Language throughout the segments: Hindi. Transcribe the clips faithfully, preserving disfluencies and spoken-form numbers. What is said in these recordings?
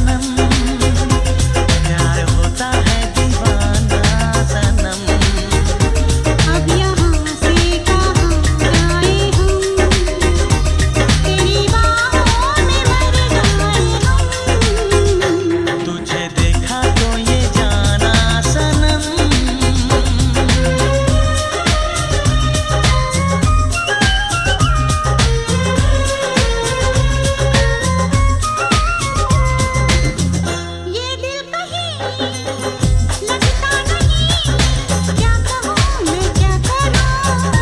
सनम, प्यार होता है दीवाना सनम। अब यहाँ से कहाँ जाए हम, तेरी बाहों में मर जाए हम। तुझे देखा तो ये जाना सनम। ये दिल कहीं लगता नहीं, क्या कहूँ मैं क्या करूँ।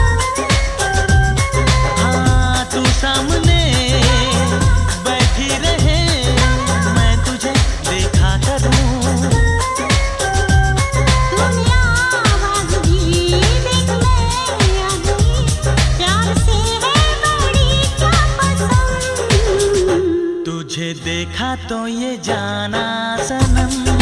हाँ तू सामने बैठी रहे, मैं तुझे देखा करूं। दुनिया आवाज़ भी देख मैं आ गई, प्यार से है बड़ी क्या पसंद। तुझे देखा तो ये जाना सनम।